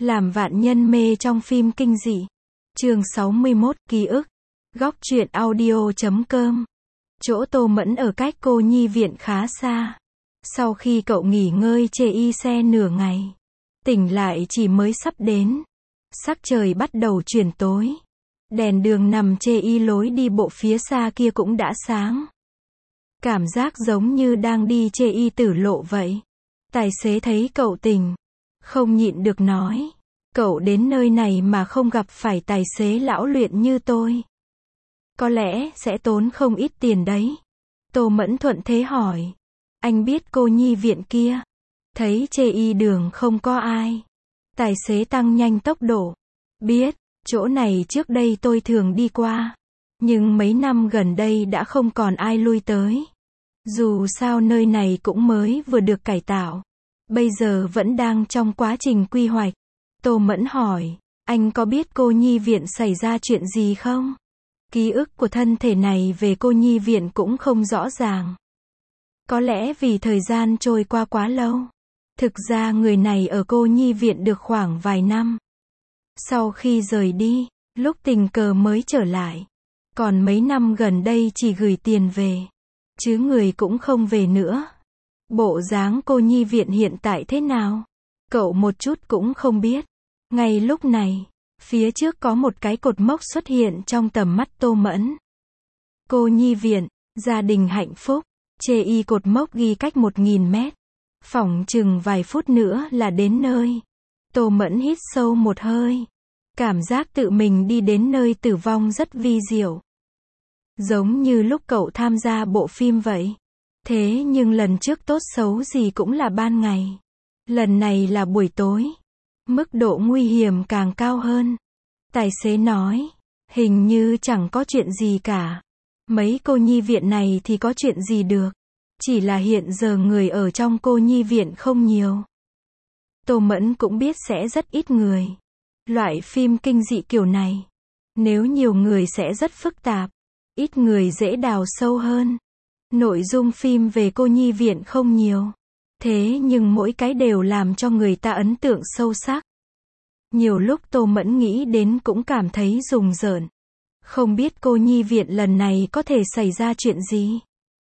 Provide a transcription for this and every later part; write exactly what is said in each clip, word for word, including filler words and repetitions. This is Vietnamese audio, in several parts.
Làm vạn nhân mê trong phim kinh dị. Chương sáu mươi mốt, ký ức. Góc truyện audio chấm com. Chỗ Tô Mẫn ở cách cô nhi viện khá xa. Sau khi cậu nghỉ ngơi chê y xe nửa ngày, tỉnh lại chỉ mới sắp đến. Sắc trời bắt đầu chuyển tối. Đèn đường nằm chê y lối đi bộ phía xa kia cũng đã sáng. Cảm giác giống như đang đi chê y tử lộ vậy. Tài xế thấy cậu tỉnh, không nhịn được nói, cậu đến nơi này mà không gặp phải tài xế lão luyện như tôi, có lẽ sẽ tốn không ít tiền đấy. Tô Mẫn thuận thế hỏi, anh biết cô nhi viện kia? Thấy chê y đường không có ai, tài xế tăng nhanh tốc độ. Biết, chỗ này trước đây tôi thường đi qua, nhưng mấy năm gần đây đã không còn ai lui tới. Dù sao nơi này cũng mới vừa được cải tạo, bây giờ vẫn đang trong quá trình quy hoạch. Tô Mẫn hỏi, anh có biết cô nhi viện xảy ra chuyện gì không? Ký ức của thân thể này về cô nhi viện cũng không rõ ràng. Có lẽ vì thời gian trôi qua quá lâu. Thực ra người này ở cô nhi viện được khoảng vài năm. Sau khi rời đi, lúc tình cờ mới trở lại. Còn mấy năm gần đây chỉ gửi tiền về, chứ người cũng không về nữa. Bộ dáng cô nhi viện hiện tại thế nào? Cậu một chút cũng không biết. Ngay lúc này, phía trước có một cái cột mốc xuất hiện trong tầm mắt Tô Mẫn. Cô nhi viện, gia đình hạnh phúc, chê y cột mốc ghi cách một nghìn mét. Phỏng chừng vài phút nữa là đến nơi. Tô Mẫn hít sâu một hơi. Cảm giác tự mình đi đến nơi tử vong rất vi diệu. Giống như lúc cậu tham gia bộ phim vậy. Thế nhưng lần trước tốt xấu gì cũng là ban ngày. Lần này là buổi tối. Mức độ nguy hiểm càng cao hơn. Tài xế nói, hình như chẳng có chuyện gì cả. Mấy cô nhi viện này thì có chuyện gì được. Chỉ là hiện giờ người ở trong cô nhi viện không nhiều. Tô Mẫn cũng biết sẽ rất ít người. Loại phim kinh dị kiểu này, nếu nhiều người sẽ rất phức tạp. Ít người dễ đào sâu hơn. Nội dung phim về cô nhi viện không nhiều. Thế nhưng mỗi cái đều làm cho người ta ấn tượng sâu sắc. Nhiều lúc Tô Mẫn nghĩ đến cũng cảm thấy rùng rợn. Không biết cô nhi viện lần này có thể xảy ra chuyện gì.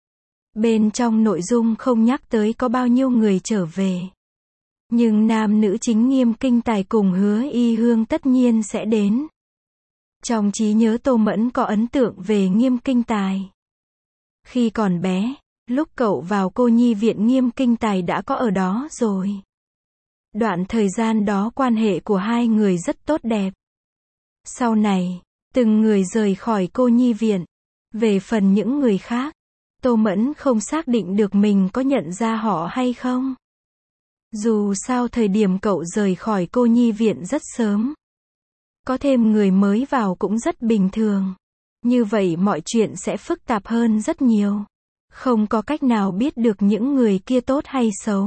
Bên trong nội dung không nhắc tới có bao nhiêu người trở về. Nhưng nam nữ chính Nghiêm Kinh Tài cùng Hứa Y Hương tất nhiên sẽ đến. Trong trí nhớ Tô Mẫn có ấn tượng về Nghiêm Kinh Tài. Khi còn bé, lúc cậu vào cô nhi viện Nghiêm Kinh Tài đã có ở đó rồi. Đoạn thời gian đó quan hệ của hai người rất tốt đẹp. Sau này, từng người rời khỏi cô nhi viện. Về phần những người khác, Tô Mẫn không xác định được mình có nhận ra họ hay không. Dù sao thời điểm cậu rời khỏi cô nhi viện rất sớm. Có thêm người mới vào cũng rất bình thường. Như vậy mọi chuyện sẽ phức tạp hơn rất nhiều. Không có cách nào biết được những người kia tốt hay xấu.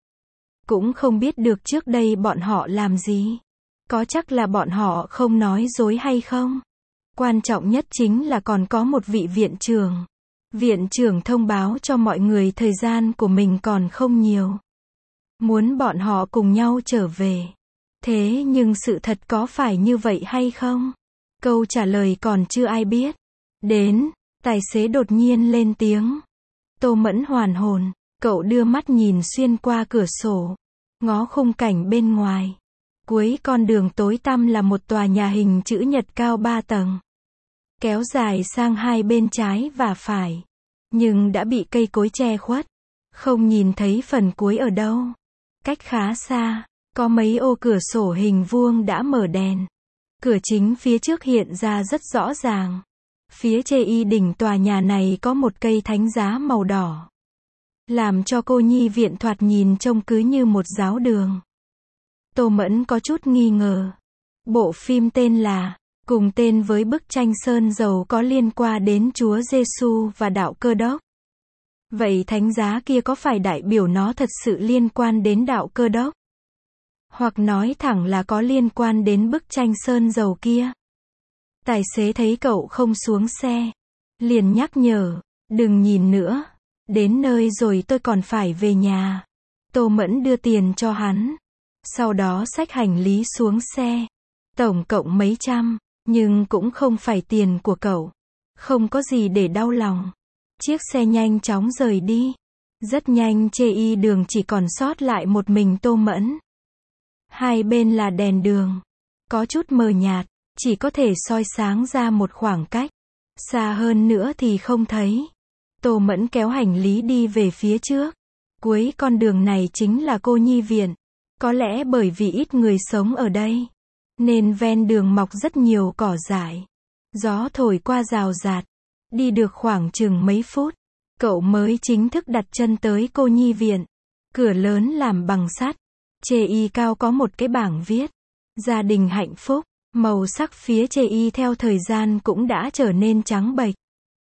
Cũng không biết được trước đây bọn họ làm gì. Có chắc là bọn họ không nói dối hay không. Quan trọng nhất chính là còn có một vị viện trưởng. Viện trưởng thông báo cho mọi người thời gian của mình còn không nhiều. Muốn bọn họ cùng nhau trở về. Thế nhưng sự thật có phải như vậy hay không? Câu trả lời còn chưa ai biết. Đến, tài xế đột nhiên lên tiếng. Tô Mẫn hoàn hồn, cậu đưa mắt nhìn xuyên qua cửa sổ, ngó khung cảnh bên ngoài. Cuối con đường tối tăm là một tòa nhà hình chữ nhật cao ba tầng. Kéo dài sang hai bên trái và phải. Nhưng đã bị cây cối che khuất. Không nhìn thấy phần cuối ở đâu. Cách khá xa, có mấy ô cửa sổ hình vuông đã mở đèn. Cửa chính phía trước hiện ra rất rõ ràng. Phía chê y đỉnh tòa nhà này có một cây thánh giá màu đỏ. Làm cho cô nhi viện thoạt nhìn trông cứ như một giáo đường. Tô Mẫn có chút nghi ngờ. Bộ phim tên là, cùng tên với bức tranh sơn dầu có liên quan đến Chúa Giêsu và đạo Cơ Đốc. Vậy thánh giá kia có phải đại biểu nó thật sự liên quan đến đạo Cơ Đốc? Hoặc nói thẳng là có liên quan đến bức tranh sơn dầu kia? Tài xế thấy cậu không xuống xe, liền nhắc nhở, đừng nhìn nữa, đến nơi rồi tôi còn phải về nhà. Tô Mẫn đưa tiền cho hắn. Sau đó xách hành lý xuống xe. Tổng cộng mấy trăm, nhưng cũng không phải tiền của cậu. Không có gì để đau lòng. Chiếc xe nhanh chóng rời đi. Rất nhanh chê y đường chỉ còn sót lại một mình Tô Mẫn. Hai bên là đèn đường. Có chút mờ nhạt, chỉ có thể soi sáng ra một khoảng cách. Xa hơn nữa thì không thấy. Tô Mẫn kéo hành lý đi về phía trước. Cuối con đường này chính là cô nhi viện. Có lẽ bởi vì ít người sống ở đây, nên ven đường mọc rất nhiều cỏ dại. Gió thổi qua rào rạt. Đi được khoảng chừng mấy phút, cậu mới chính thức đặt chân tới cô nhi viện. Cửa lớn làm bằng sắt. Chê y cao có một cái bảng viết. Gia đình hạnh phúc. Màu sắc phía chê y theo thời gian cũng đã trở nên trắng bệch.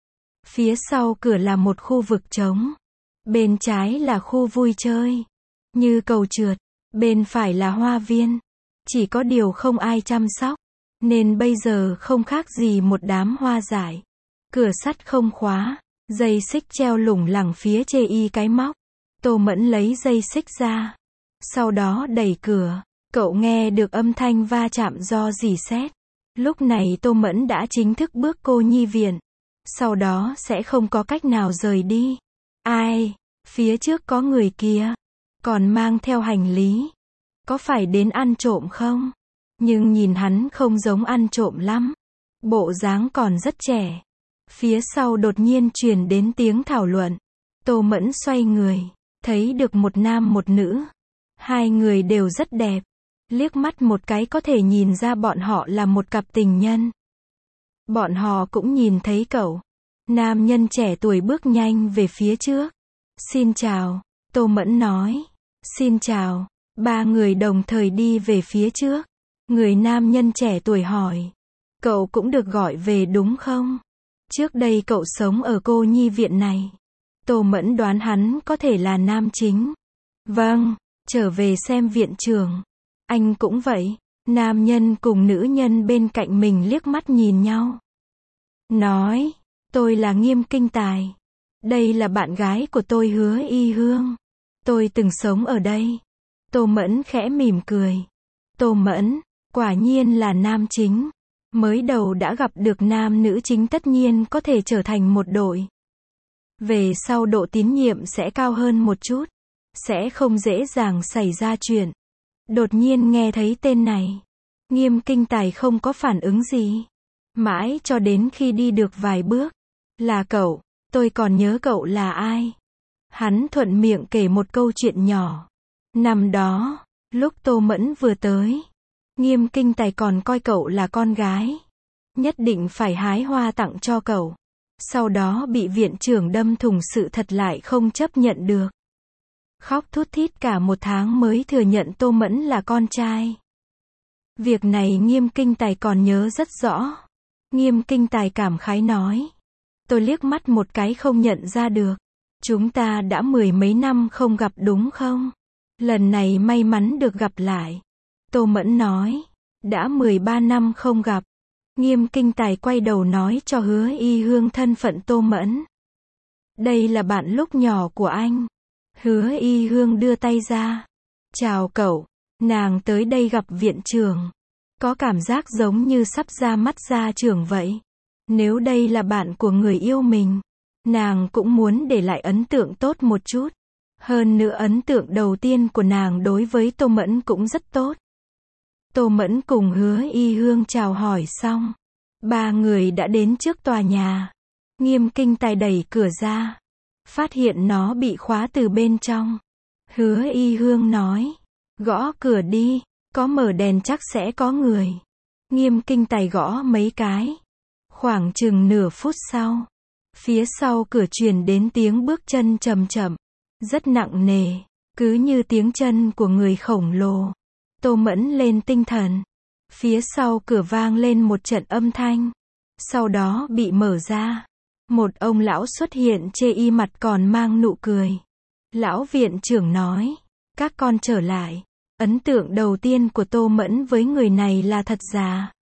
Phía sau cửa là một khu vực trống. Bên trái là khu vui chơi, như cầu trượt. Bên phải là hoa viên. Chỉ có điều không ai chăm sóc, nên bây giờ không khác gì một đám hoa dại. Cửa sắt không khóa. Dây xích treo lủng lẳng phía chê y cái móc. Tô Mẫn lấy dây xích ra. Sau đó đẩy cửa. Cậu nghe được âm thanh va chạm do rỉ sét. Lúc này Tô Mẫn đã chính thức bước cô nhi viện. Sau đó sẽ không có cách nào rời đi. Ai? Phía trước có người kia. Còn mang theo hành lý. Có phải đến ăn trộm không? Nhưng nhìn hắn không giống ăn trộm lắm. Bộ dáng còn rất trẻ. Phía sau đột nhiên truyền đến tiếng thảo luận. Tô Mẫn xoay người. Thấy được một nam một nữ. Hai người đều rất đẹp. Liếc mắt một cái có thể nhìn ra bọn họ là một cặp tình nhân. Bọn họ cũng nhìn thấy cậu. Nam nhân trẻ tuổi bước nhanh về phía trước. Xin chào, Tô Mẫn nói. Xin chào. Ba người đồng thời đi về phía trước. Người nam nhân trẻ tuổi hỏi. Cậu cũng được gọi về đúng không? Trước đây cậu sống ở cô nhi viện này. Tô Mẫn đoán hắn có thể là nam chính. Vâng, trở về xem viện trưởng. Anh cũng vậy. Nam nhân cùng nữ nhân bên cạnh mình liếc mắt nhìn nhau. Nói, tôi là Nghiêm Kinh Tài. Đây là bạn gái của tôi Hứa Y Hương. Tôi từng sống ở đây. Tô Mẫn khẽ mỉm cười. Tô Mẫn, quả nhiên là nam chính. Mới đầu đã gặp được nam nữ chính tất nhiên có thể trở thành một đội. Về sau độ tín nhiệm sẽ cao hơn một chút. Sẽ không dễ dàng xảy ra chuyện. Đột nhiên nghe thấy tên này. Nghiêm Kinh Tài không có phản ứng gì. Mãi cho đến khi đi được vài bước. Là cậu, tôi còn nhớ cậu là ai. Hắn thuận miệng kể một câu chuyện nhỏ. Năm đó, lúc Tô Mẫn vừa tới, Nghiêm Kinh Tài còn coi cậu là con gái. Nhất định phải hái hoa tặng cho cậu. Sau đó bị viện trưởng đâm thủng, sự thật lại không chấp nhận được. Khóc thút thít cả một tháng mới thừa nhận Tô Mẫn là con trai. Việc này Nghiêm Kinh Tài còn nhớ rất rõ. Nghiêm Kinh Tài cảm khái nói. Tôi liếc mắt một cái không nhận ra được. Chúng ta đã mười mấy năm không gặp đúng không? Lần này may mắn được gặp lại. Tô Mẫn nói. Đã mười ba năm không gặp. Nghiêm Kinh Tài quay đầu nói cho Hứa Y Hương thân phận Tô Mẫn. Đây là bạn lúc nhỏ của anh. Hứa Y Hương đưa tay ra. Chào cậu. Nàng tới đây gặp viện trưởng. Có cảm giác giống như sắp ra mắt gia trưởng vậy. Nếu đây là bạn của người yêu mình, nàng cũng muốn để lại ấn tượng tốt một chút. Hơn nữa ấn tượng đầu tiên của nàng đối với Tô Mẫn cũng rất tốt. Tô Mẫn cùng Hứa Y Hương chào hỏi xong. Ba người đã đến trước tòa nhà. Nghiêm Kinh Tài đẩy cửa ra. Phát hiện nó bị khóa từ bên trong. Hứa Y Hương nói. Gõ cửa đi. Có mở đèn chắc sẽ có người. Nghiêm Kinh Tài gõ mấy cái. Khoảng chừng nửa phút sau. Phía sau cửa truyền đến tiếng bước chân chậm chậm. Rất nặng nề. Cứ như tiếng chân của người khổng lồ. Tô Mẫn lên tinh thần. Phía sau cửa vang lên một trận âm thanh. Sau đó bị mở ra. Một ông lão xuất hiện, chê y mặt còn mang nụ cười. Lão viện trưởng nói. Các con trở lại. Ấn tượng đầu tiên của Tô Mẫn với người này là thật già.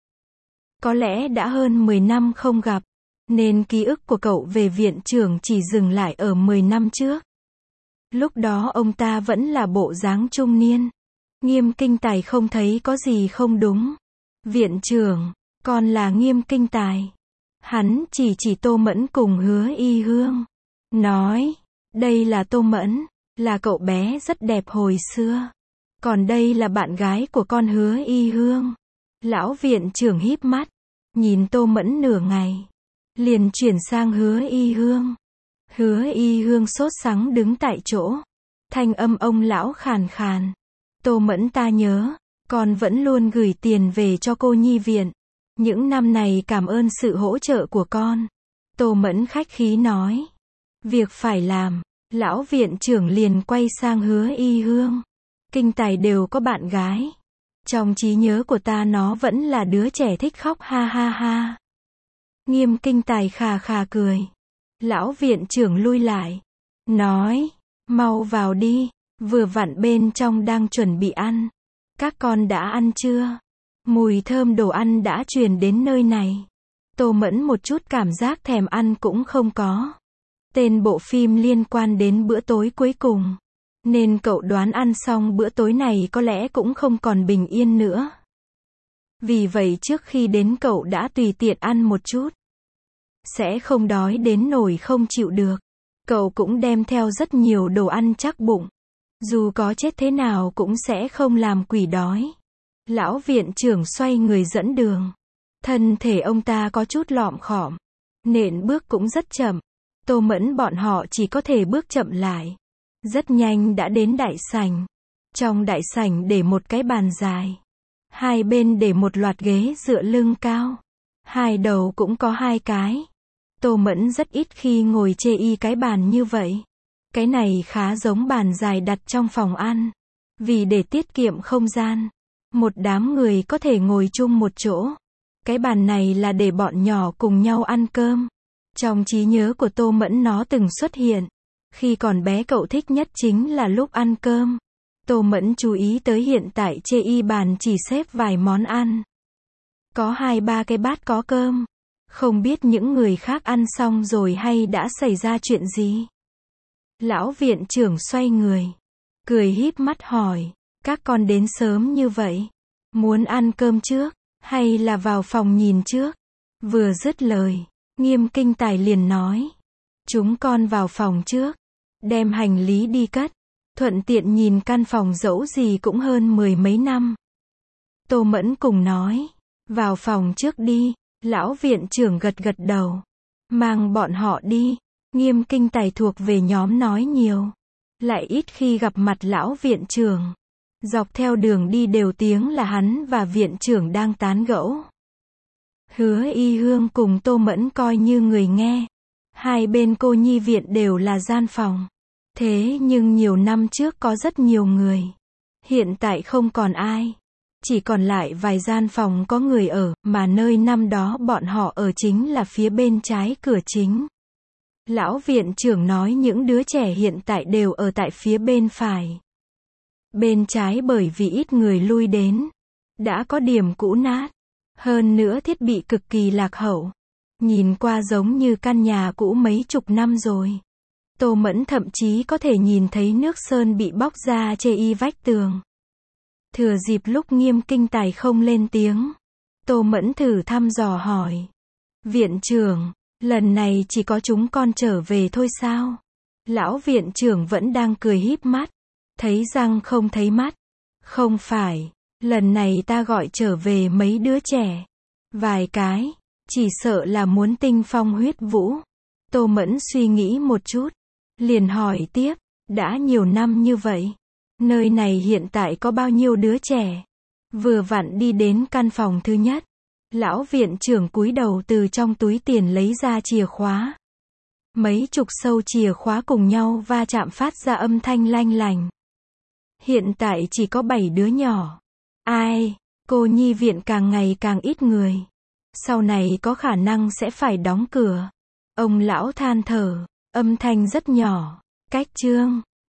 Có lẽ đã hơn mười năm không gặp. Nên ký ức của cậu về viện trưởng chỉ dừng lại ở mười năm trước. Lúc đó ông ta vẫn là bộ dáng trung niên. Nghiêm Kinh Tài không thấy có gì không đúng. Viện trưởng, con là Nghiêm Kinh Tài. Hắn chỉ chỉ Tô Mẫn cùng Hứa Y Hương. Nói, đây là Tô Mẫn, là cậu bé rất đẹp hồi xưa. Còn đây là bạn gái của con Hứa Y Hương. Lão viện trưởng híp mắt, nhìn Tô Mẫn nửa ngày. Liền chuyển sang Hứa Y Hương. Hứa Y Hương sốt sắng đứng tại chỗ. Thanh âm ông lão khàn khàn. Tô Mẫn ta nhớ, con vẫn luôn gửi tiền về cho cô nhi viện. Những năm này cảm ơn sự hỗ trợ của con. Tô Mẫn khách khí nói. Việc phải làm. Lão viện trưởng liền quay sang Hứa Y Hương. Kinh Tài đều có bạn gái. Trong trí nhớ của ta nó vẫn là đứa trẻ thích khóc ha ha ha. Nghiêm Kinh Tài khà khà cười. Lão viện trưởng lui lại. Nói, mau vào đi, vừa vặn bên trong đang chuẩn bị ăn. Các con đã ăn chưa? Mùi thơm đồ ăn đã truyền đến nơi này. Tô Mẫn một chút cảm giác thèm ăn cũng không có. Tên bộ phim liên quan đến bữa tối cuối cùng. Nên cậu đoán ăn xong bữa tối này có lẽ cũng không còn bình yên nữa. Vì vậy trước khi đến cậu đã tùy tiện ăn một chút. Sẽ không đói đến nỗi không chịu được. Cậu cũng đem theo rất nhiều đồ ăn chắc bụng. Dù có chết thế nào cũng sẽ không làm quỷ đói. Lão viện trưởng xoay người dẫn đường. Thân thể ông ta có chút lọm khọm. Nện bước cũng rất chậm. Tô Mẫn bọn họ chỉ có thể bước chậm lại. Rất nhanh đã đến đại sảnh. Trong đại sảnh để một cái bàn dài. Hai bên để một loạt ghế dựa lưng cao. Hai đầu cũng có hai cái. Tô Mẫn rất ít khi ngồi chê y cái bàn như vậy. Cái này khá giống bàn dài đặt trong phòng ăn. Vì để tiết kiệm không gian. Một đám người có thể ngồi chung một chỗ. Cái bàn này là để bọn nhỏ cùng nhau ăn cơm. Trong trí nhớ của Tô Mẫn nó từng xuất hiện. Khi còn bé cậu thích nhất chính là lúc ăn cơm. Tô Mẫn chú ý tới hiện tại chê y bàn chỉ xếp vài món ăn. Có hai ba cái bát có cơm. Không biết những người khác ăn xong rồi hay đã xảy ra chuyện gì. Lão viện trưởng xoay người. Cười híp mắt hỏi. Các con đến sớm như vậy. Muốn ăn cơm trước, hay là vào phòng nhìn trước? Vừa dứt lời, Nghiêm Kinh Tài liền nói. Chúng con vào phòng trước. Đem hành lý đi cất. Thuận tiện nhìn căn phòng dẫu gì cũng hơn mười mấy năm. Tô Mẫn cùng nói. Vào phòng trước đi. Lão viện trưởng gật gật đầu. Mang bọn họ đi. Nghiêm Kinh Tài thuộc về nhóm nói nhiều. Lại ít khi gặp mặt lão viện trưởng. Dọc theo đường đi đều tiếng là hắn và viện trưởng đang tán gẫu. Hứa Y Hương cùng Tô Mẫn coi như người nghe. Hai bên cô nhi viện đều là gian phòng. Thế nhưng nhiều năm trước có rất nhiều người. Hiện tại không còn ai. Chỉ còn lại vài gian phòng có người ở, mà nơi năm đó bọn họ ở chính là phía bên trái cửa chính. Lão viện trưởng nói những đứa trẻ hiện tại đều ở tại phía bên phải. Bên trái bởi vì ít người lui đến. Đã có điểm cũ nát. Hơn nữa thiết bị cực kỳ lạc hậu. Nhìn qua giống như căn nhà cũ mấy chục năm rồi. Tô Mẫn thậm chí có thể nhìn thấy nước sơn bị bóc ra chê y vách tường. Thừa dịp lúc Nghiêm Kinh Tài không lên tiếng. Tô Mẫn thử thăm dò hỏi. Viện trưởng, lần này chỉ có chúng con trở về thôi sao? Lão viện trưởng vẫn đang cười híp mắt. Thấy răng không thấy mắt. Không phải, lần này ta gọi trở về mấy đứa trẻ. Vài cái, chỉ sợ là muốn tinh phong huyết vũ. Tô Mẫn suy nghĩ một chút. Liền hỏi tiếp, đã nhiều năm như vậy. Nơi này hiện tại có bao nhiêu đứa trẻ? Vừa vặn đi đến căn phòng thứ nhất. Lão viện trưởng cúi đầu từ trong túi tiền lấy ra chìa khóa. Mấy chục sâu chìa khóa cùng nhau va chạm phát ra âm thanh lanh lành. Hiện tại chỉ có bảy đứa nhỏ. Ai, cô nhi viện càng ngày càng ít người. Sau này có khả năng sẽ phải đóng cửa. Ông lão than thở, âm thanh rất nhỏ. Cách chương